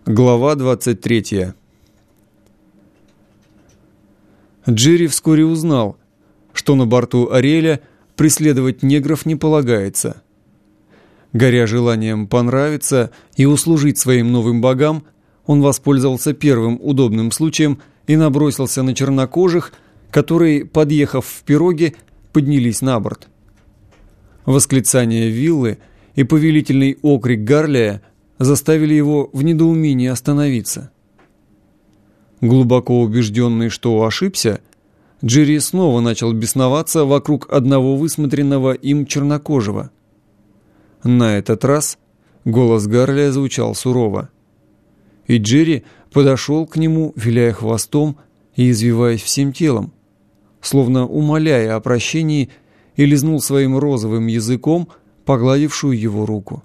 Глава 23. Джерри вскоре узнал, что на борту Ариэля преследовать негров не полагается. Горя желанием понравиться и услужить своим новым богам, он воспользовался первым удобным случаем и набросился на чернокожих, которые, подъехав в пироге, поднялись на борт. Восклицание Виллы и повелительный окрик Гарлия заставили его в недоумении остановиться. Глубоко убежденный, что ошибся, Джерри снова начал бесноваться вокруг одного высмотренного им чернокожего. На этот раз голос Гарлия звучал сурово, и Джерри подошел к нему, виляя хвостом и извиваясь всем телом, словно умоляя о прощении, и лизнул своим розовым языком погладившую его руку.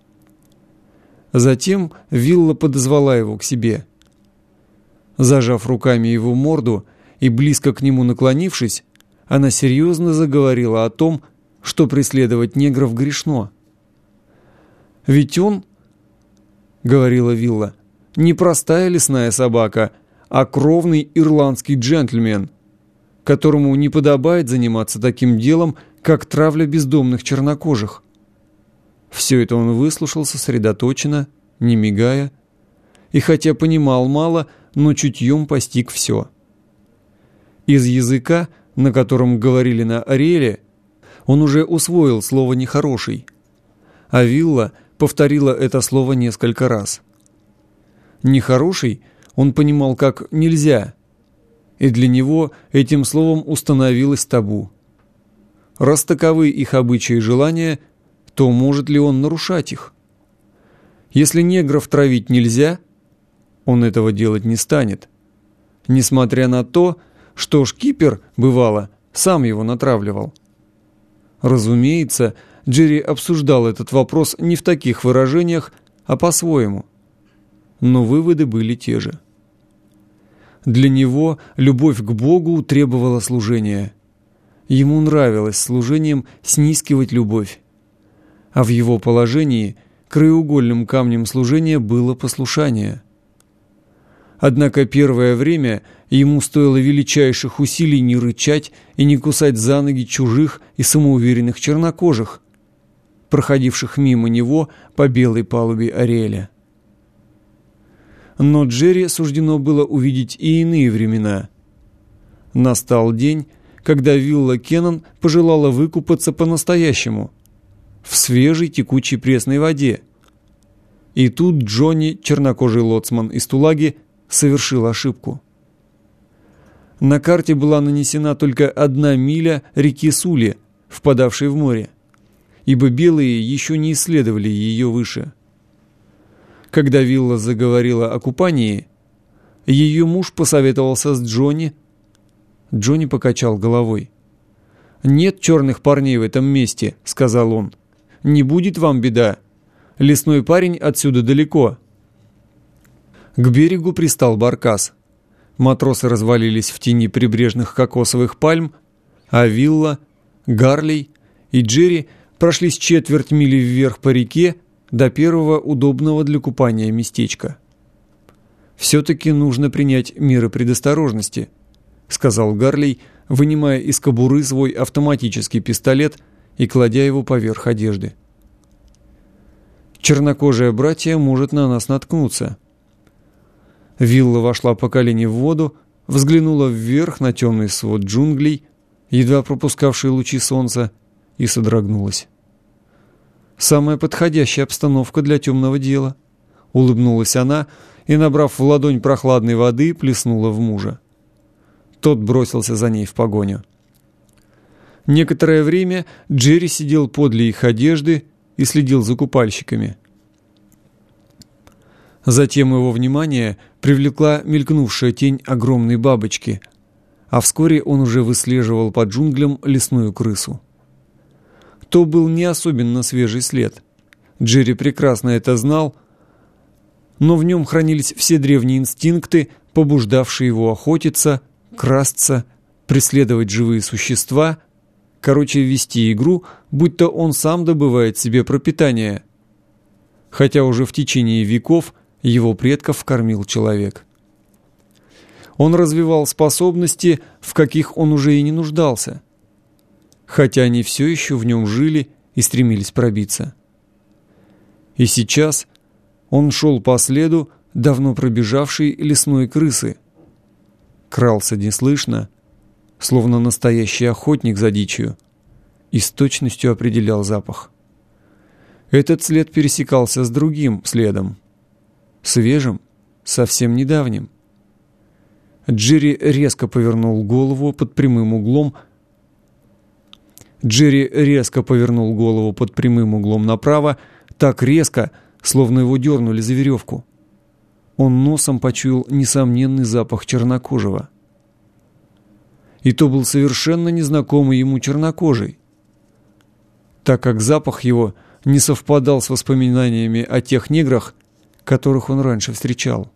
Затем Вилла подозвала его к себе. Зажав руками его морду и близко к нему наклонившись, она серьезно заговорила о том, что преследовать негров грешно. «Ведь он, — говорила Вилла, — не простая лесная собака, а кровный ирландский джентльмен, которому не подобает заниматься таким делом, как травля бездомных чернокожих». Все это он выслушал сосредоточенно, не мигая, и хотя понимал мало, но чутьем постиг все. Из языка, на котором говорили на Ариэле, он уже усвоил слово «нехороший», а Вилла повторила это слово несколько раз. «Нехороший» он понимал как «нельзя», и для него этим словом установилось табу. Раз таковы их обычаи и желания, то может ли он нарушать их? Если негров травить нельзя, он этого делать не станет, несмотря на то, что шкипер, бывало, сам его натравливал. Разумеется, Джерри обсуждал этот вопрос не в таких выражениях, а по-своему. Но выводы были те же. Для него любовь к Богу требовала служения. Ему нравилось служением снискивать любовь. А в его положении краеугольным камнем служения было послушание. Однако первое время ему стоило величайших усилий не рычать и не кусать за ноги чужих и самоуверенных чернокожих, проходивших мимо него по белой палубе Ариэля. Но Джерри суждено было увидеть и иные времена. Настал день, когда Вилла Кеннон пожелала выкупаться по-настоящему в свежей текучей пресной воде. И тут Джонни, чернокожий лоцман из Тулаги, совершил ошибку. На карте была нанесена только 1 миля реки Сули, впадавшей в море, ибо белые еще не исследовали ее выше. Когда Вилла заговорила о купании, ее муж посоветовался с Джонни. Джонни покачал головой. «Нет черных парней в этом месте», — сказал он. «Не будет вам беда. Лесной парень отсюда далеко». К берегу пристал баркас. Матросы развалились в тени прибрежных кокосовых пальм, а Вилла, Гарлей и Джерри прошли с четверть мили вверх по реке до первого удобного для купания местечка. «Все-таки нужно принять меры предосторожности», — сказал Гарлей, вынимая из кобуры свой автоматический пистолет и кладя его поверх одежды. «Чернокожее братья может на нас наткнуться». Вилла вошла по колени в воду, взглянула вверх на темный свод джунглей, едва пропускавшие лучи солнца, и содрогнулась. «Самая подходящая обстановка для темного дела», — улыбнулась она и, набрав в ладонь прохладной воды, плеснула в мужа. Тот бросился за ней в погоню. Некоторое время Джерри сидел подле их одежды и следил за купальщиками. Затем его внимание привлекла мелькнувшая тень огромной бабочки, а вскоре он уже выслеживал по джунглям лесную крысу. То был не особенно свежий след. Джерри прекрасно это знал, но в нем хранились все древние инстинкты, побуждавшие его охотиться, красться, преследовать живые существа, короче, вести игру, будто он сам добывает себе пропитание. Хотя уже в течение веков его предков кормил человек. Он развивал способности, в каких он уже и не нуждался, хотя они все еще в нем жили и стремились пробиться. И сейчас он шел по следу давно пробежавшей лесной крысы, крался неслышно, словно настоящий охотник за дичью, и с точностью определял запах. Этот след пересекался с другим следом, свежим, совсем недавним. Джерри резко повернул голову под прямым углом направо, так резко, словно его дернули за веревку. Он носом почуял несомненный запах чернокожего. И то был совершенно незнакомый ему чернокожий, так как запах его не совпадал с воспоминаниями о тех неграх, которых он раньше встречал.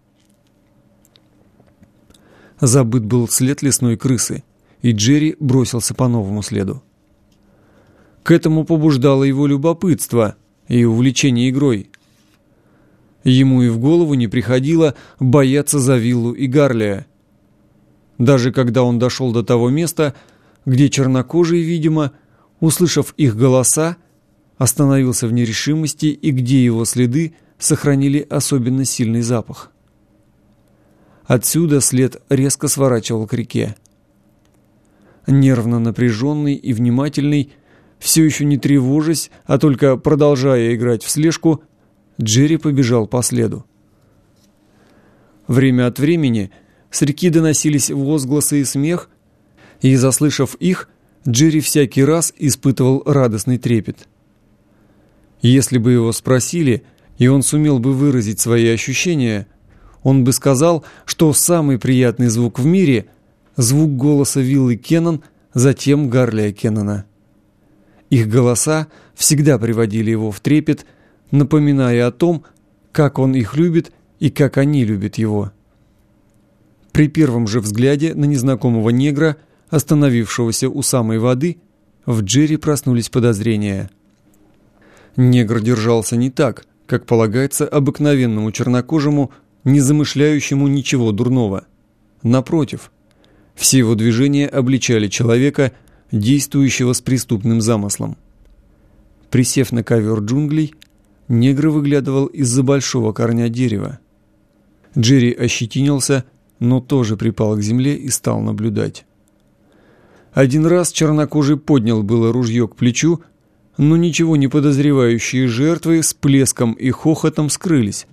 Забыт был след лесной крысы, и Джерри бросился по новому следу. К этому побуждало его любопытство и увлечение игрой. Ему и в голову не приходило бояться за Виллу и Гарлия. Даже когда он дошел до того места, где чернокожий, видимо, услышав их голоса, остановился в нерешимости и где его следы сохранили особенно сильный запах. Отсюда след резко сворачивал к реке. Нервно напряженный и внимательный, все еще не тревожась, а только продолжая играть в слежку, Джерри побежал по следу. Время от времени с реки доносились возгласы и смех, и, заслышав их, Джерри всякий раз испытывал радостный трепет. Если бы его спросили, и он сумел бы выразить свои ощущения, он бы сказал, что самый приятный звук в мире — звук голоса Виллы Кеннон, затем Гарлия Кеннона. Их голоса всегда приводили его в трепет, напоминая о том, как он их любит и как они любят его. При первом же взгляде на незнакомого негра, остановившегося у самой воды, в Джерри проснулись подозрения. Негр держался не так, как полагается обыкновенному чернокожему, не замышляющему ничего дурного. Напротив, все его движения обличали человека, действующего с преступным замыслом. Присев на ковер джунглей, негр выглядывал из-за большого корня дерева. Джерри ощетинился, но тоже припал к земле и стал наблюдать. Один раз чернокожий поднял было ружье к плечу, но ничего не подозревающие жертвы с плеском и хохотом скрылись.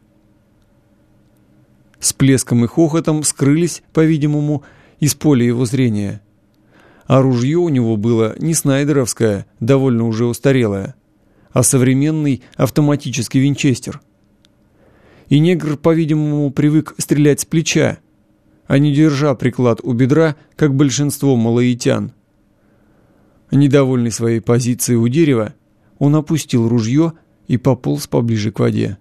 По-видимому, из поля его зрения. А ружье у него было не снайдеровское, довольно уже устарелое, а современный автоматический винчестер. И негр, по-видимому, привык стрелять с плеча, а не держа приклад у бедра, как большинство малоитян. Недовольный своей позицией у дерева, он опустил ружье и пополз поближе к воде.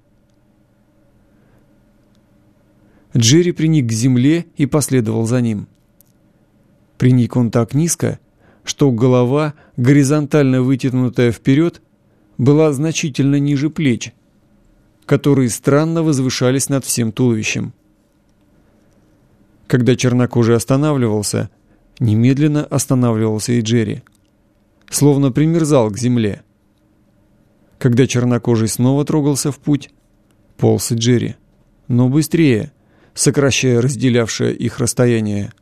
Джерри приник к земле и последовал за ним. Приник он так низко, что голова, горизонтально вытянутая вперед, была значительно ниже плеч, которые странно возвышались над всем туловищем. Когда чернокожий останавливался, немедленно останавливался и Джерри, словно примерзал к земле. Когда чернокожий снова трогался в путь, полз и Джерри, но быстрее, сокращая разделявшее их расстояние.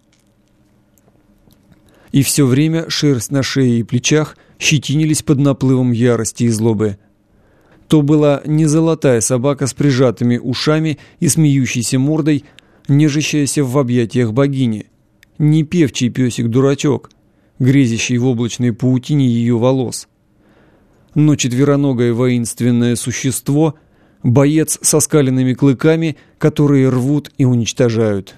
И все время шерсть на шее и плечах щетинились под наплывом ярости и злобы. То была не золотая собака с прижатыми ушами и смеющейся мордой, нежащаяся в объятиях богини, не певчий песик-дурачок, грезящий в облачной паутине ее волос, но четвероногое воинственное существо, боец со скаленными клыками, которые рвут и уничтожают.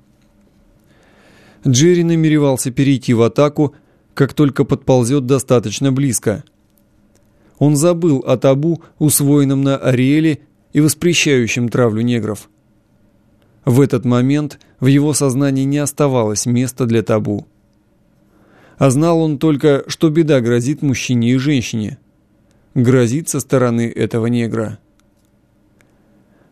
Джерри намеревался перейти в атаку, как только подползет достаточно близко. Он забыл о табу, усвоенном на Ариэле и воспрещающем травлю негров. В этот момент в его сознании не оставалось места для табу. А знал он только, что беда грозит мужчине и женщине. Грозит со стороны этого негра.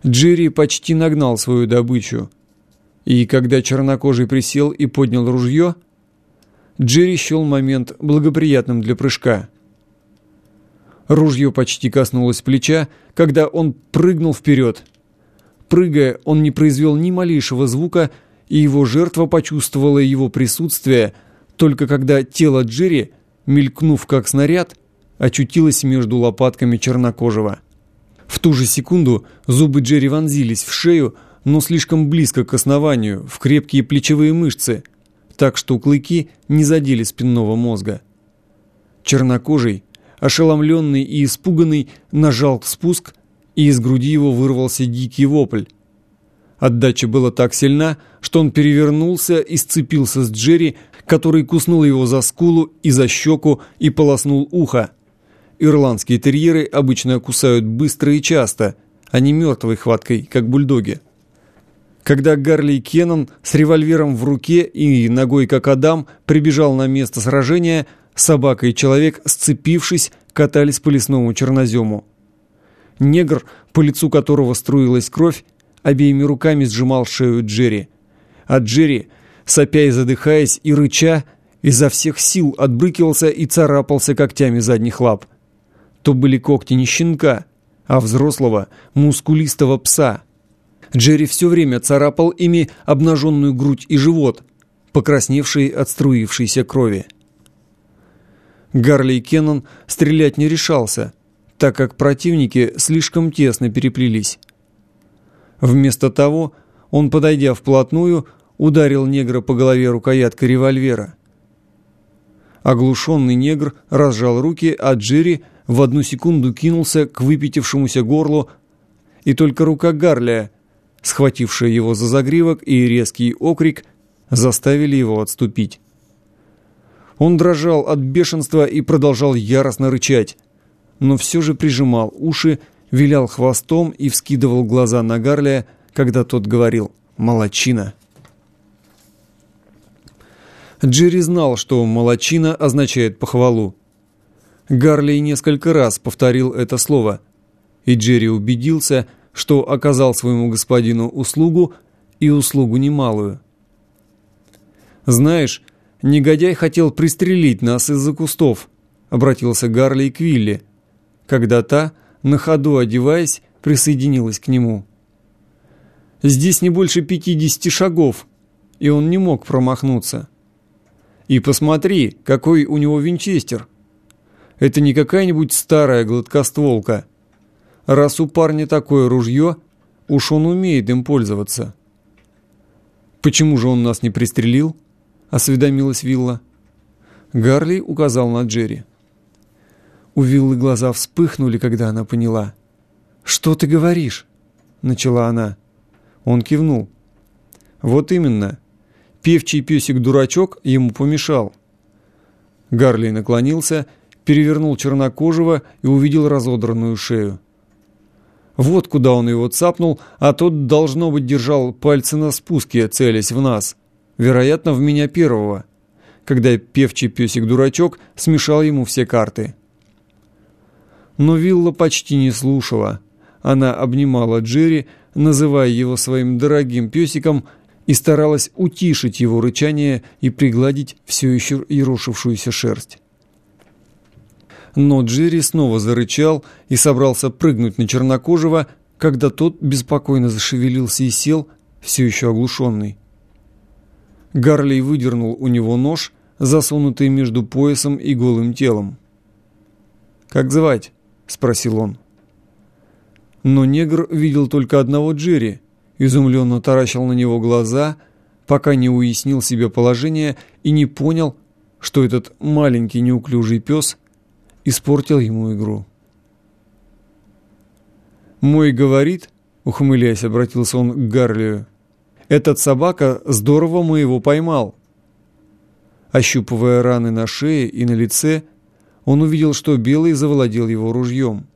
Джерри почти нагнал свою добычу, и когда чернокожий присел и поднял ружье, Джерри счел момент благоприятным для прыжка. Ружье почти коснулось плеча, когда он прыгнул вперед. Прыгая, он не произвел ни малейшего звука, и его жертва почувствовала его присутствие, только когда тело Джерри, мелькнув как снаряд, очутилось между лопатками чернокожего. В ту же секунду зубы Джерри вонзились в шею, но слишком близко к основанию, в крепкие плечевые мышцы, так что клыки не задели спинного мозга. Чернокожий, ошеломленный и испуганный, нажал спуск, и из груди его вырвался дикий вопль. Отдача была так сильна, что он перевернулся и сцепился с Джерри, который куснул его за скулу и за щеку и полоснул ухо. Ирландские терьеры обычно кусают быстро и часто, а не мертвой хваткой, как бульдоги. Когда Гарли Кеннон с револьвером в руке и ногой, как Адам, прибежал на место сражения, собака и человек, сцепившись, катались по лесному чернозему. Негр, по лицу которого струилась кровь, обеими руками сжимал шею Джерри. А Джерри, сопя и задыхаясь и рыча, изо всех сил отбрыкивался и царапался когтями задних лап. То были когти не щенка, а взрослого, мускулистого пса. Джерри все время царапал ими обнаженную грудь и живот, покрасневшие от струившейся крови. Гарли Кеннон стрелять не решался, так как противники слишком тесно переплелись. Вместо того, он, подойдя вплотную, ударил негра по голове рукояткой револьвера. Оглушенный негр разжал руки, а Джерри в одну секунду кинулся к выпятившемуся горлу, и только рука Гарли, схватившая его за загривок, и резкий окрик заставили его отступить. Он дрожал от бешенства и продолжал яростно рычать, но все же прижимал уши, вилял хвостом и вскидывал глаза на Гарли, когда тот говорил «молодчина». Джерри знал, что «молодчина» означает похвалу. Гарли несколько раз повторил это слово, и Джерри убедился, что оказал своему господину услугу, и услугу немалую. «Знаешь, негодяй хотел пристрелить нас из-за кустов», — обратился Гарли к Вилли, когда та, на ходу одеваясь, присоединилась к нему. «Здесь не больше 50 шагов, и он не мог промахнуться. И посмотри, какой у него винчестер. Это не какая-нибудь старая гладкостволка. Раз у парня такое ружье, уж он умеет им пользоваться». «Почему же он нас не пристрелил?» — осведомилась Вилла. Гарли указал на Джерри. У Виллы глаза вспыхнули, когда она поняла. «Что ты говоришь?» — начала она. Он кивнул. «Вот именно. Певчий песик-дурачок ему помешал». Гарли наклонился, перевернул чернокожего и увидел разодранную шею. Вот куда он его цапнул, а тот, должно быть, держал пальцы на спуске, целясь в нас. Вероятно, в меня первого, когда певчий песик-дурачок смешал ему все карты. Но Вилла почти не слушала. Она обнимала Джерри, называя его своим дорогим песиком, и старалась утишить его рычание и пригладить все еще ерошившуюся шерсть. Но Джерри снова зарычал и собрался прыгнуть на чернокожего, когда тот беспокойно зашевелился и сел, все еще оглушенный. Гарли выдернул у него нож, засунутый между поясом и голым телом. «Как звать?» — спросил он. Но негр видел только одного Джерри, изумленно таращил на него глаза, пока не уяснил себе положение и не понял, что этот маленький неуклюжий пес испортил ему игру. «Мой говорит», — ухмыляясь, обратился он к Гарлию, «этот собака здорово моего поймал». Ощупывая раны на шее и на лице, он увидел, что Белый завладел его ружьем.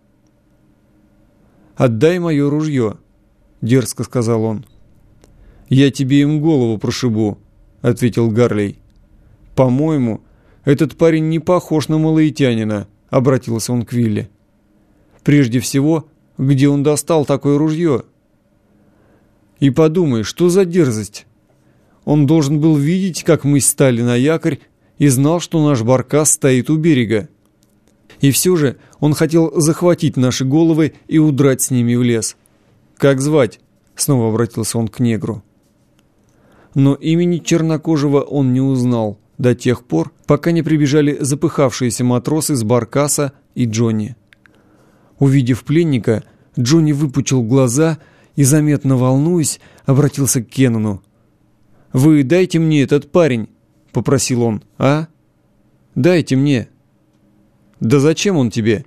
«Отдай мое ружье», — дерзко сказал он. «Я тебе им голову прошибу», — ответил Гарли. «По-моему, этот парень не похож на малоитянина», — обратился он к Вилле. «Прежде всего, где он достал такое ружье? И подумай, что за дерзость? Он должен был видеть, как мы стали на якорь, и знал, что наш баркас стоит у берега. И все же он хотел захватить наши головы и удрать с ними в лес. «Как звать?» — снова обратился он к негру. Но имени чернокожего он не узнал до тех пор, пока не прибежали запыхавшиеся матросы с баркаса и Джонни. Увидев пленника, Джонни выпучил глаза и, заметно волнуясь, обратился к Кеннону. «Вы дайте мне этот парень», — попросил он, — «а? Дайте мне». «Да зачем он тебе?»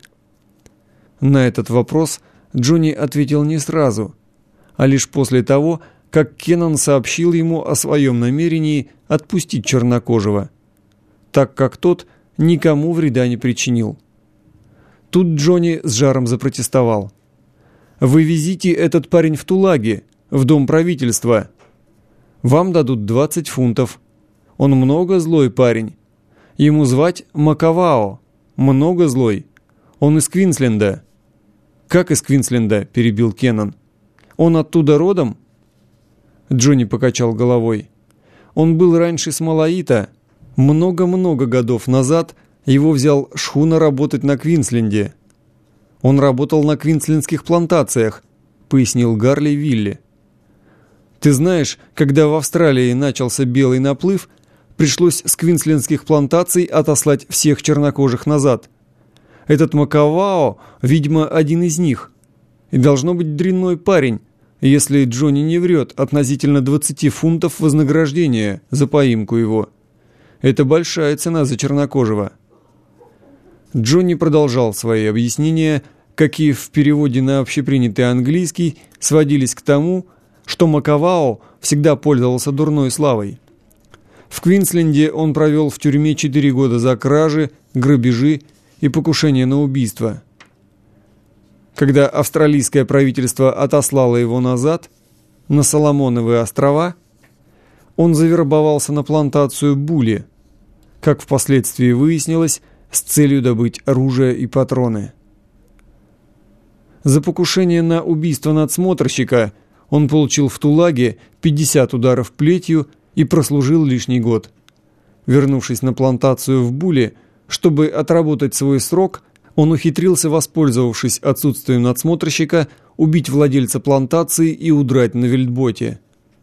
На этот вопрос Джонни ответил не сразу, а лишь после того, как Кеннон сообщил ему о своем намерении отпустить чернокожего, так как тот никому вреда не причинил. Тут Джонни с жаром запротестовал. «Вы везите этот парень в Тулаги, в дом правительства. Вам дадут 20 фунтов. Он много злой парень. Ему звать Макавао. Много злой. Он из Квинсленда». «Как из Квинсленда?» – перебил Кеннон. «Он оттуда родом?» Джонни покачал головой. «Он был раньше с Малаита. Много-много годов назад его взял шхуна работать на Квинсленде. Он работал на квинслендских плантациях», — пояснил Гарли Вилли. «Ты знаешь, когда в Австралии начался белый наплыв, пришлось с квинслендских плантаций отослать всех чернокожих назад. Этот Макавао, видимо, один из них. И должно быть дрянной парень, если Джонни не врет, относительно 20 фунтов вознаграждения за поимку его. Это большая цена за чернокожего». Джонни продолжал свои объяснения, какие в переводе на общепринятый английский сводились к тому, что Макавао всегда пользовался дурной славой. В Квинсленде он провел в тюрьме 4 года за кражи, грабежи и покушение на убийство. Когда австралийское правительство отослало его назад, на Соломоновы острова, он завербовался на плантацию Були, как впоследствии выяснилось, с целью добыть оружие и патроны. За покушение на убийство надсмотрщика он получил в Тулаге 50 ударов плетью и прослужил лишний год. Вернувшись на плантацию в Буле, чтобы отработать свой срок, он ухитрился, воспользовавшись отсутствием надсмотрщика, убить владельца плантации и удрать на вельботе.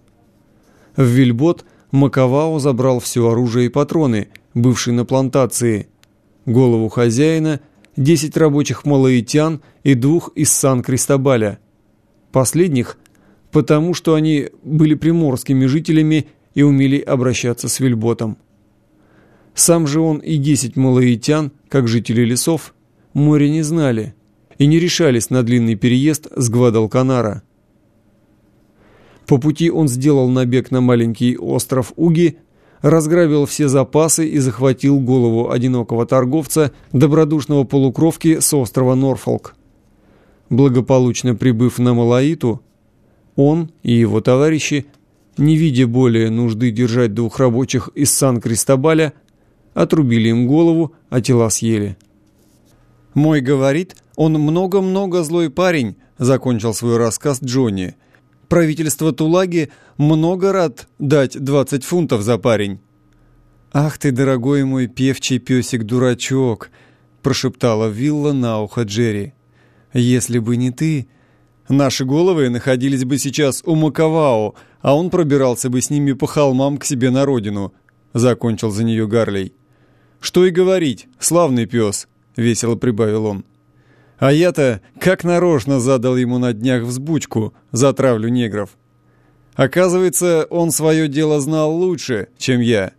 В вельбот Макавао забрал все оружие и патроны, бывшие на плантации, голову хозяина, 10 рабочих малаитян и 2 из Сан-Кристобаля. Последних, потому что они были приморскими жителями и умели обращаться с вельботом. Сам же он и 10 малаитян, как жители лесов, море не знали и не решались на длинный переезд с Гвадалканара. По пути он сделал набег на маленький остров Уги, разграбил все запасы и захватил голову одинокого торговца, добродушного полукровки с острова Норфолк. Благополучно прибыв на Малаиту, он и его товарищи, не видя более нужды держать 2 рабочих из Сан-Кристобаля, отрубили им голову, а тела съели. «Мой говорит, он много-много злой парень», — закончил свой рассказ Джонни. «Правительство Тулаги много рад дать 20 фунтов за парень». «Ах ты, дорогой мой певчий песик-дурачок», — прошептала Вилла на ухо Джерри. «Если бы не ты, наши головы находились бы сейчас у Макавао, а он пробирался бы с ними по холмам к себе на родину», — закончил за нее Гарлей. «Что и говорить, славный пес», — весело прибавил он. «А я-то как нарочно задал ему на днях взбучку за травлю негров. Оказывается, он свое дело знал лучше, чем я».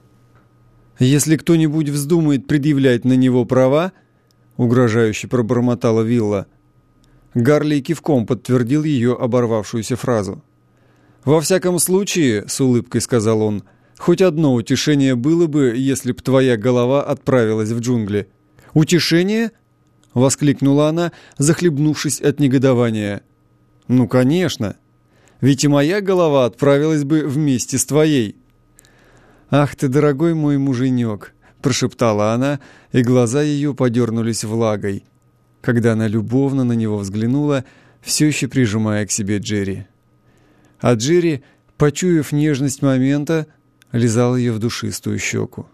«Если кто-нибудь вздумает предъявлять на него права», — угрожающе пробормотала Вилла. Гарли кивком подтвердил ее оборвавшуюся фразу. «Во всяком случае, — с улыбкой сказал он, — хоть одно утешение было бы, если б твоя голова отправилась в джунгли». «Утешение?» — воскликнула она, захлебнувшись от негодования. «Ну, конечно. Ведь и моя голова отправилась бы вместе с твоей». «Ах ты, дорогой мой муженек!» — прошептала она, и глаза ее подернулись влагой, когда она любовно на него взглянула, все еще прижимая к себе Джерри. А Джерри, почуяв нежность момента, лизал ее в душистую щеку.